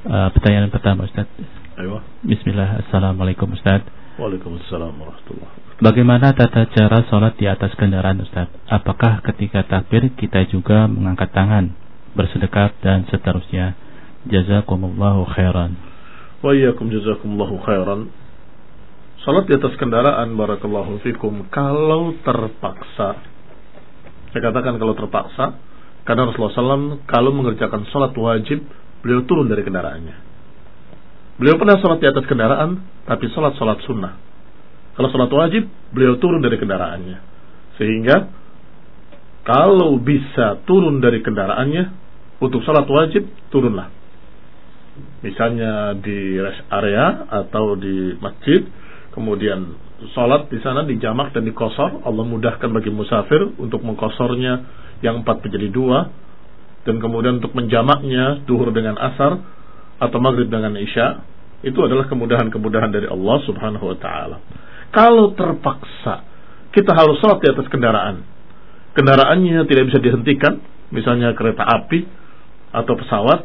Pertanyaan pertama, Ustaz. Ayo. Bismillah. Assalamualaikum, Ustaz. Waalaikumsalam warahmatullahi wabarakatuh. Bagaimana tata cara sholat di atas kendaraan, Ustaz? Apakah ketika takbir kita juga mengangkat tangan, bersedekap dan seterusnya? Jazakumullahu khairan. Wa iyyakum jazakumullahu khairan. Salat di atas kendaraan, barakallahu fikum, kalau terpaksa, saya katakan kalau terpaksa, karena Rasulullah SAW kalau mengerjakan salat wajib, beliau turun dari kendaraannya. Beliau pernah salat di atas kendaraan, tapi salat sunnah. Kalau salat wajib, beliau turun dari kendaraannya. Sehingga kalau bisa turun dari kendaraannya untuk salat wajib, turunlah. Misalnya di rest area atau di masjid, kemudian salat di sana dijamak dan dikosor. Allah mudahkan bagi musafir untuk mengkosornya yang 4 menjadi 2, dan kemudian untuk menjamaknya duhur dengan asar atau maghrib dengan isya. Itu adalah kemudahan-kemudahan dari Allah Subhanahu wa ta'ala. Kalau terpaksa kita harus salat di atas kendaraan, kendaraannya tidak bisa dihentikan, misalnya kereta api atau pesawat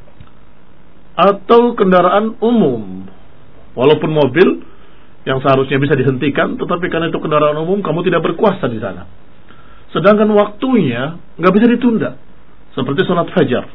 atau kendaraan umum, walaupun mobil yang seharusnya bisa dihentikan, tetapi karena itu kendaraan umum, kamu tidak berkuasa di sana. Sedangkan waktunya nggak bisa ditunda, seperti salat fajar,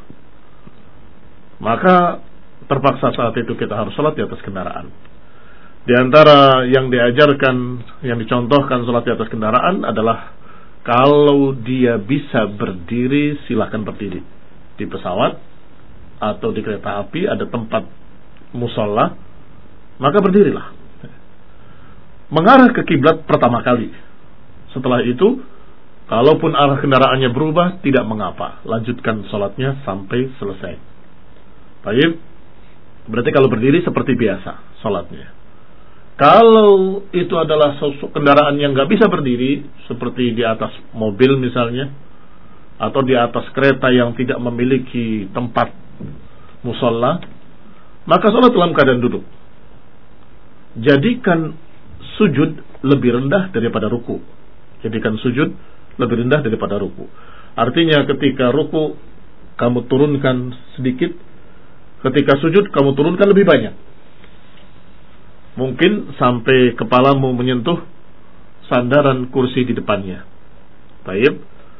maka terpaksa saat itu kita harus salat di atas kendaraan. Di antara yang diajarkan, yang dicontohkan salat di atas kendaraan adalah kalau dia bisa berdiri, silakan berdiri. Di pesawat atau di kereta api ada tempat musalla, maka berdirilah. Mengarah ke kiblat pertama kali. Setelah itu, kalaupun arah kendaraannya berubah, tidak mengapa. Lanjutkan salatnya sampai selesai. Baik. Berarti kalau berdiri seperti biasa salatnya. Kalau itu adalah kendaraan yang nggak bisa berdiri, seperti di atas mobil misalnya, atau di atas kereta yang tidak memiliki tempat musalla, maka salat dalam keadaan duduk. Jadikan sujud lebih rendah daripada ruku. Jadikan sujud lebih rendah daripada ruku. Artinya ketika ruku kamu turunkan sedikit, ketika sujud kamu turunkan lebih banyak. Mungkin sampai kepalamu menyentuh sandaran kursi di depannya. Baik.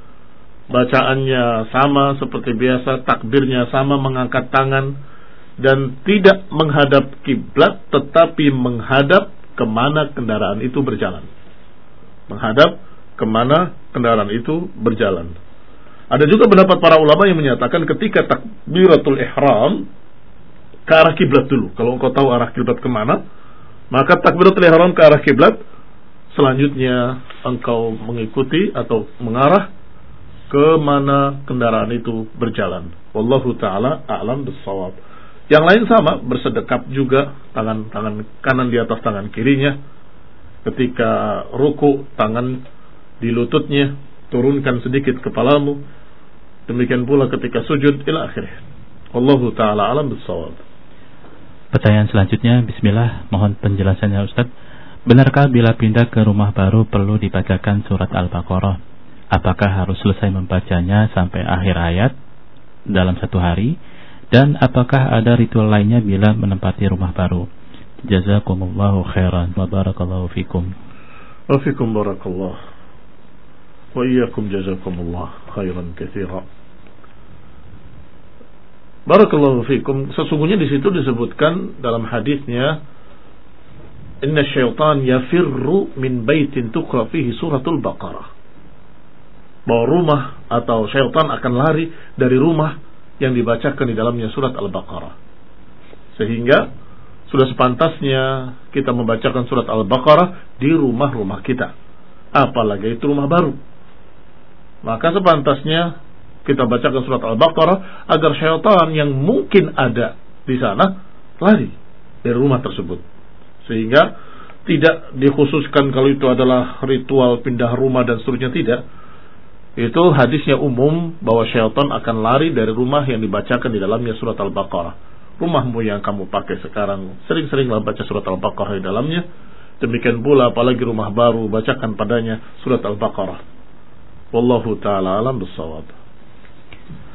Bacaannya sama seperti biasa, takbirnya sama, mengangkat tangan, dan tidak menghadap kiblat, tetapi menghadap kemana kendaraan itu berjalan. Menghadap kemana kendaraan itu berjalan. Ada juga pendapat para ulama yang menyatakan ketika takbiratul ihram, ke arah kiblat dulu. Kalau engkau tahu arah kiblat kemana, maka takbiratul ihram ke arah kiblat, selanjutnya engkau mengikuti atau mengarah ke mana kendaraan itu berjalan. Wallahu ta'ala a'lam bissawab. Yang lain sama, bersedekap juga, tangan kanan di atas tangan kirinya. Ketika ruku, tangan di lututnya, turunkan sedikit kepalamu. Demikian pula ketika sujud ila akhirih. Wallahu ta'ala a'lam bissawab. Pertanyaan selanjutnya, bismillah, mohon penjelasannya, Ustaz. Benarkah bila pindah ke rumah baru perlu dibacakan surat Al-Baqarah? Apakah harus selesai membacanya sampai akhir ayat dalam satu hari? Dan apakah ada ritual lainnya bila menempati rumah baru? Jazakumullahu khairan wa barakallahu fikum. Wa fikum barakallah. Wa iyyakum jazakumullah khairan katsira. Barakallahu fikum. Sesungguhnya di situ disebutkan dalam hadisnya, inna syaitan yafirru min baitin tuqra fihi suratul Baqarah. Bahwa rumah atau syaitan akan lari dari rumah yang dibacakan di dalamnya surat Al-Baqarah. Sehingga sudah sepantasnya kita membacakan surat Al-Baqarah di rumah-rumah kita. Apalagi itu rumah baru. Maka sepantasnya kita bacakan surat Al-Baqarah agar syaitan yang mungkin ada di sana lari dari rumah tersebut. Sehingga tidak dikhususkan kalau itu adalah ritual pindah rumah dan seterusnya, tidak. Itu hadisnya umum bahwa syaitan akan lari dari rumah yang dibacakan di dalamnya surat Al-Baqarah. Rumahmu yang kamu pakai sekarang, sering-seringlah baca surat Al-Baqarah di dalamnya. Demikian pula apalagi rumah baru, bacakan padanya surat Al-Baqarah. Wallahu ta'ala alam bissawab.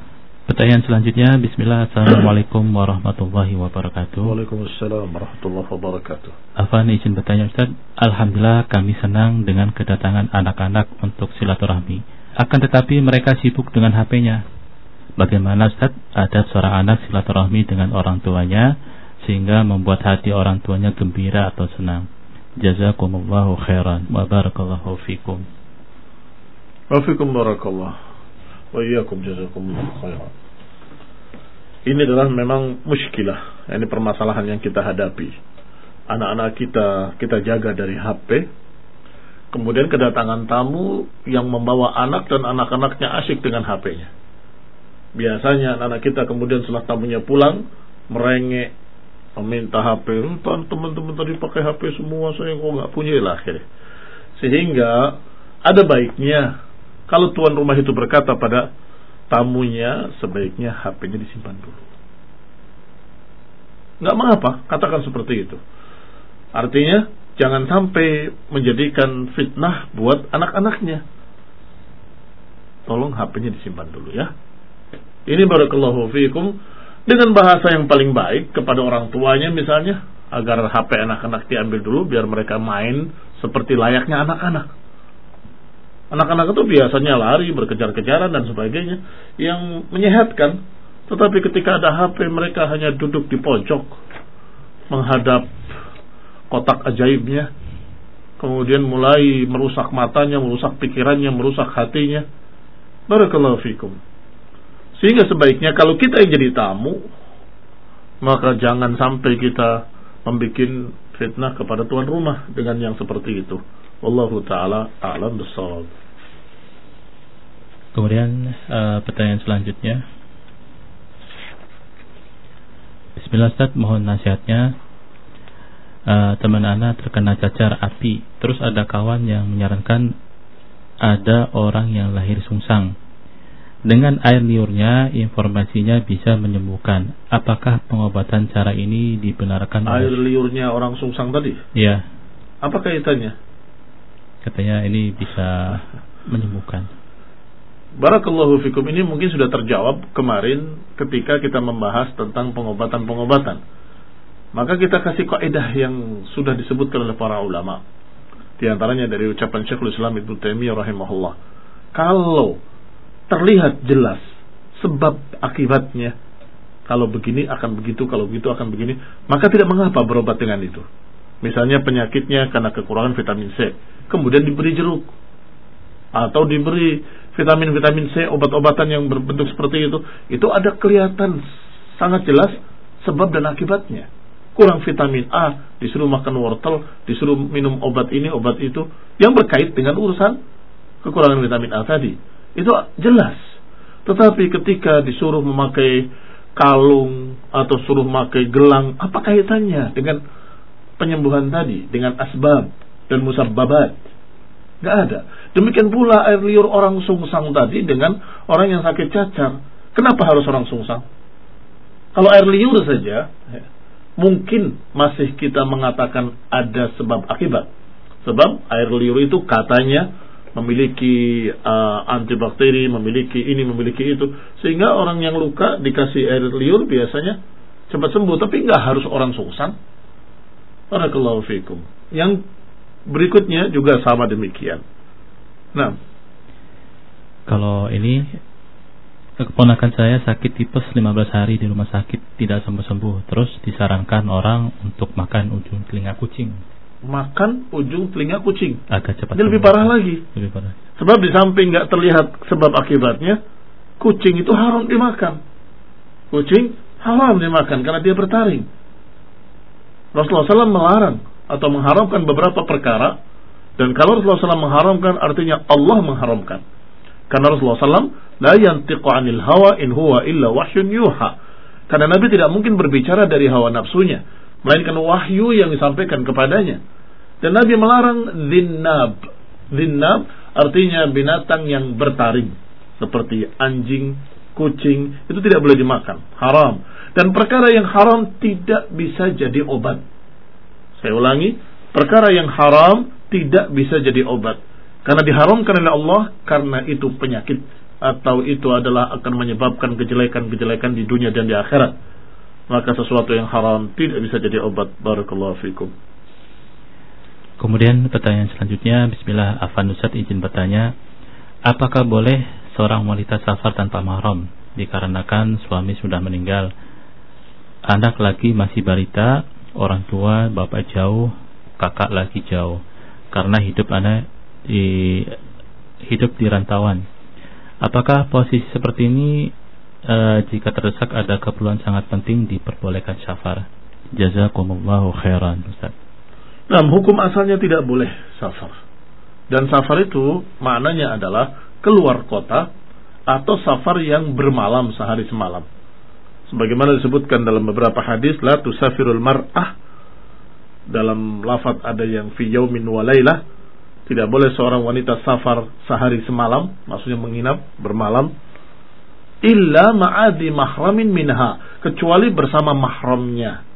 Pertanyaan selanjutnya, bismillah, assalamualaikum warahmatullahi wabarakatuh. Waalaikumsalam warahmatullahi wabarakatuh. Afan izin bertanya Ustaz, alhamdulillah kami senang dengan kedatangan anak-anak untuk silaturahmi. Akan tetapi mereka sibuk dengan HP-nya. Bagaimana Ustaz adab seorang anak silaturahmi dengan orang tuanya sehingga membuat hati orang tuanya gembira atau senang? Jazakumullahu khairan wa barakallahu fikum. Wa fikum barakallah. Wa iyyakum jazakumullahu khairan. Ini adalah memang muskilah, ini permasalahan yang kita hadapi. Anak-anak kita jaga dari HP. Kemudian kedatangan tamu yang membawa anak dan anak-anaknya asyik dengan HP-nya. Biasanya anak-anak kita kemudian setelah tamunya pulang merengek, meminta HP. Teman-teman tadi pakai HP semua, saya kok nggak punya lah akhirnya. Sehingga ada baiknya kalau tuan rumah itu berkata pada tamunya, sebaiknya HP-nya disimpan dulu. Nggak mengapa, katakan seperti itu. Artinya jangan sampai menjadikan fitnah buat anak-anaknya. Tolong HP-nya disimpan dulu ya. Ini barakallahu fiikum, dengan bahasa yang paling baik kepada orang tuanya misalnya, agar HP anak-anak diambil dulu biar mereka main seperti layaknya anak-anak. Anak-anak itu biasanya lari, berkejar-kejaran dan sebagainya yang menyehatkan. Tetapi ketika ada HP, mereka hanya duduk di pojok menghadap kotak ajaibnya, kemudian mulai merusak matanya, merusak pikirannya, merusak hatinya. Barakallahu fikum. Sehingga sebaiknya kalau kita yang jadi tamu, maka jangan sampai kita membuat fitnah kepada tuan rumah dengan yang seperti itu. Wallahu ta'ala a'lam bissawab. Kemudian pertanyaan selanjutnya, bismillah Ustaz, mohon nasihatnya. Teman anak terkena cacar api, terus ada kawan yang menyarankan ada orang yang lahir sungsang. Dengan air liurnya informasinya bisa menyembuhkan. Apakah pengobatan cara ini dibenarkan? Air liurnya orang sungsang tadi? Iya. Apa kaitannya? Katanya ini bisa menyembuhkan. Barakallahu fikum, ini mungkin sudah terjawab kemarin ketika kita membahas tentang pengobatan-pengobatan. Maka kita kasih kaidah yang sudah disebutkan oleh para ulama. Di antaranya dari ucapan Syekhul Islam Ibnu Taimiyah rahimahullah. Kalau terlihat jelas sebab akibatnya, kalau begini akan begitu, kalau begitu akan begini, maka tidak mengapa berobat dengan itu. Misalnya penyakitnya karena kekurangan vitamin C, kemudian diberi jeruk, atau diberi vitamin-vitamin C, obat-obatan yang berbentuk seperti itu ada kelihatan sangat jelas sebab dan akibatnya. Kurang vitamin A, disuruh makan wortel, disuruh minum obat ini, obat itu, yang berkait dengan urusan kekurangan vitamin A tadi. Itu jelas. Tetapi ketika disuruh memakai kalung atau suruh memakai gelang, apa kaitannya dengan penyembuhan tadi, dengan asbab dan musabbabat? Gak ada. Demikian pula air liur orang sungsang tadi dengan orang yang sakit cacar. Kenapa harus orang sungsang? Kalau air liur saja, mungkin masih kita mengatakan ada sebab akibat. Sebab air liur itu katanya memiliki antibakteri, memiliki ini, memiliki itu, sehingga orang yang luka dikasih air liur biasanya cepat sembuh. Tapi nggak harus orang sungsang. Barakallahu fikum. Yang berikutnya juga sama demikian. Nah, kalau ini keponakan saya sakit tipes 15 hari di rumah sakit tidak sembuh-sembuh, terus disarankan orang untuk makan ujung telinga kucing. Makan ujung telinga kucing agak cepat. Ini lebih parah lagi. Lebih parah. Sebab di samping nggak terlihat sebab akibatnya, kucing itu haram dimakan. Kucing haram dimakan karena dia bertaring. Rasulullah SAW melarang atau mengharamkan beberapa perkara, dan kalau Rasulullah SAW mengharamkan artinya Allah mengharamkan. Karena Rasulullah SAW la yantiqu 'anil hawa in huwa illa wahyun yuha. Karena Nabi tidak mungkin berbicara dari hawa nafsunya, melainkan wahyu yang disampaikan kepadanya. Dan Nabi melarang dhinnab. Dhinnab artinya binatang yang bertaring, seperti anjing, kucing, itu tidak boleh dimakan, haram. Dan perkara yang haram tidak bisa jadi obat. Saya ulangi, perkara yang haram tidak bisa jadi obat, karena diharamkan oleh Allah, karena itu penyakit atau itu adalah akan menyebabkan kejelekan-kejelekan di dunia dan di akhirat, maka sesuatu yang haram tidak bisa jadi obat. Barakallahu fikum. Kemudian pertanyaan selanjutnya, bismillah, Afan Ustaz izin bertanya, apakah boleh seorang wanita safar tanpa mahram dikarenakan suami sudah meninggal, anak lagi masih balita, orang tua bapak jauh, kakak lagi jauh, karena hidup di rantauan. Apakah posisi seperti ini jika terdesak ada keperluan sangat penting diperbolehkan safar? Jazakumullahu khairan, Ustaz. Nah, hukum asalnya tidak boleh safar. Dan safar itu maknanya adalah keluar kota atau safar yang bermalam sehari semalam. Sebagaimana disebutkan dalam beberapa hadis, la tusafirul mar'ah, dalam lafaz ada yang fi yaumin wa lailah, tidak boleh seorang wanita safar sehari semalam, maksudnya menginap bermalam, illa ma'adi mahramin minha, kecuali bersama mahramnya.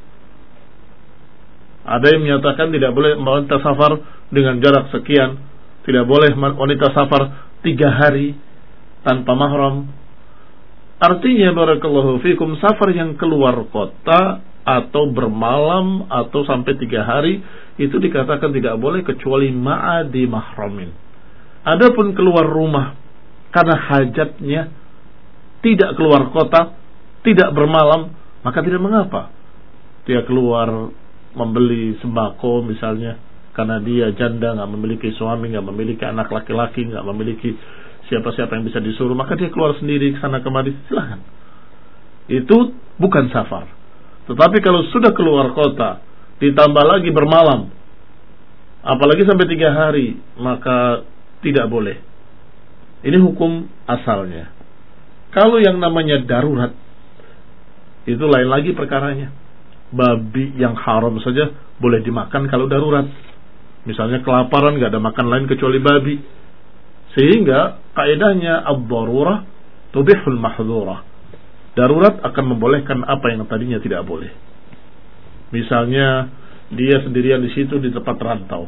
Ada yang menyatakan tidak boleh wanita safar dengan jarak sekian, tidak boleh wanita safar 3 hari tanpa mahram. Artinya barakallahu fikum, safar yang keluar kota atau bermalam atau sampai 3 hari itu dikatakan tidak boleh kecuali ma'adi mahramin. Adapun keluar rumah karena hajatnya, tidak keluar kota, tidak bermalam, maka tidak mengapa. Dia keluar membeli sembako misalnya, karena dia janda, nggak memiliki suami, nggak memiliki anak laki-laki, nggak memiliki siapa-siapa yang bisa disuruh, maka dia keluar sendiri ke sana kemari, silahkan. Itu bukan safar. Tetapi kalau sudah keluar kota, ditambah lagi bermalam, apalagi sampai 3 hari, maka tidak boleh. Ini hukum asalnya. Kalau yang namanya darurat, itu lain lagi perkaranya. Babi yang haram saja boleh dimakan kalau darurat. Misalnya kelaparan, gak ada makan lain kecuali babi. Sehingga kaidahnya ad-darurah tubihul mahdhurah. Darurat akan membolehkan apa yang tadinya tidak boleh. Misalnya dia sendirian di situ di tempat rantau,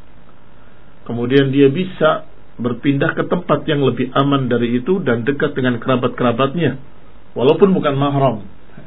kemudian dia bisa berpindah ke tempat yang lebih aman dari itu dan dekat dengan kerabat-kerabatnya, walaupun bukan mahram.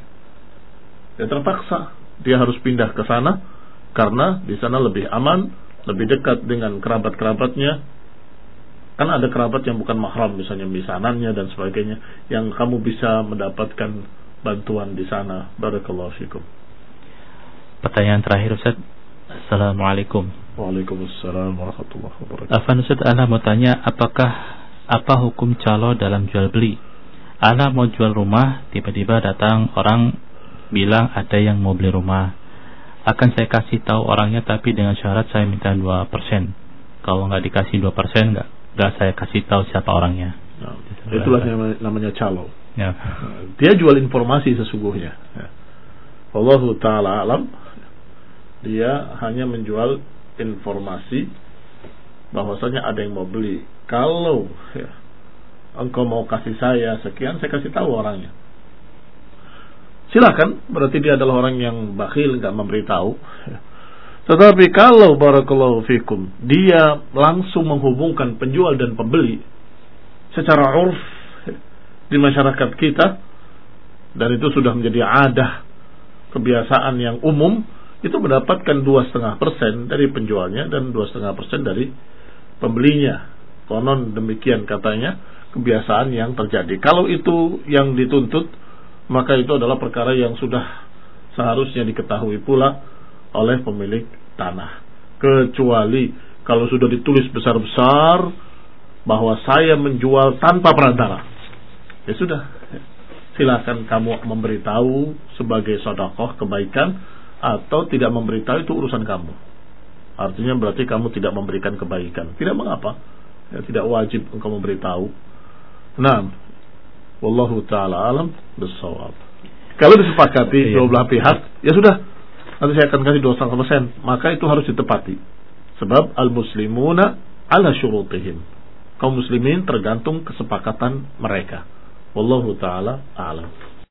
Dia terpaksa, dia harus pindah ke sana karena di sana lebih aman, lebih dekat dengan kerabat-kerabatnya. Kan ada kerabat yang bukan mahram, misalnya misanannya dan sebagainya, yang kamu bisa mendapatkan bantuan di sana. Barakallahu fikum. Pertanyaan terakhir, Ustaz. Assalamualaikum. Waalaikumsalam warahmatullahi wabarakatuh. Afan Ustaz, ana mau tanya, apa hukum calo dalam jual beli? Ana mau jual rumah, tiba-tiba datang orang bilang ada yang mau beli rumah. Akan saya kasih tahu orangnya, tapi dengan syarat saya minta 2%. Kalau nggak dikasih 2%, nggak saya kasih tahu siapa orangnya. Nah, itulah yang namanya calo. Ya. Dia jual informasi sesungguhnya. Wallahu ta'ala alam. Dia hanya menjual informasi bahwasanya ada yang mau beli. Kalau engkau mau kasih saya sekian, saya kasih tahu orangnya. Silakan, berarti dia adalah orang yang bakhil, nggak memberitahu. Tetapi kalau barakallahu fikum, dia langsung menghubungkan penjual dan pembeli secara urf di masyarakat kita, dan itu sudah menjadi adah, kebiasaan yang umum, itu mendapatkan 2,5% dari penjualnya dan 2,5% dari pembelinya. Konon demikian katanya, kebiasaan yang terjadi. Kalau itu yang dituntut, maka itu adalah perkara yang sudah seharusnya diketahui pula oleh pemilik tanah. Kecuali kalau sudah ditulis besar-besar bahwa saya menjual tanpa perantara, ya sudah, silakan kamu memberitahu sebagai sedekah kebaikan, atau tidak memberitahu itu urusan kamu. Artinya berarti kamu tidak memberikan kebaikan. Tidak mengapa, ya, tidak wajib engkau memberitahu. Nah, wallahu ta'ala alam bissawab. Kalau disepakati dua belah pihak, ya sudah, nanti saya akan kasih 2,5%, maka itu harus ditepati. Sebab al-muslimuna ala syurutihim. Kaum muslimin tergantung kesepakatan mereka. Wallahu ta'ala alam.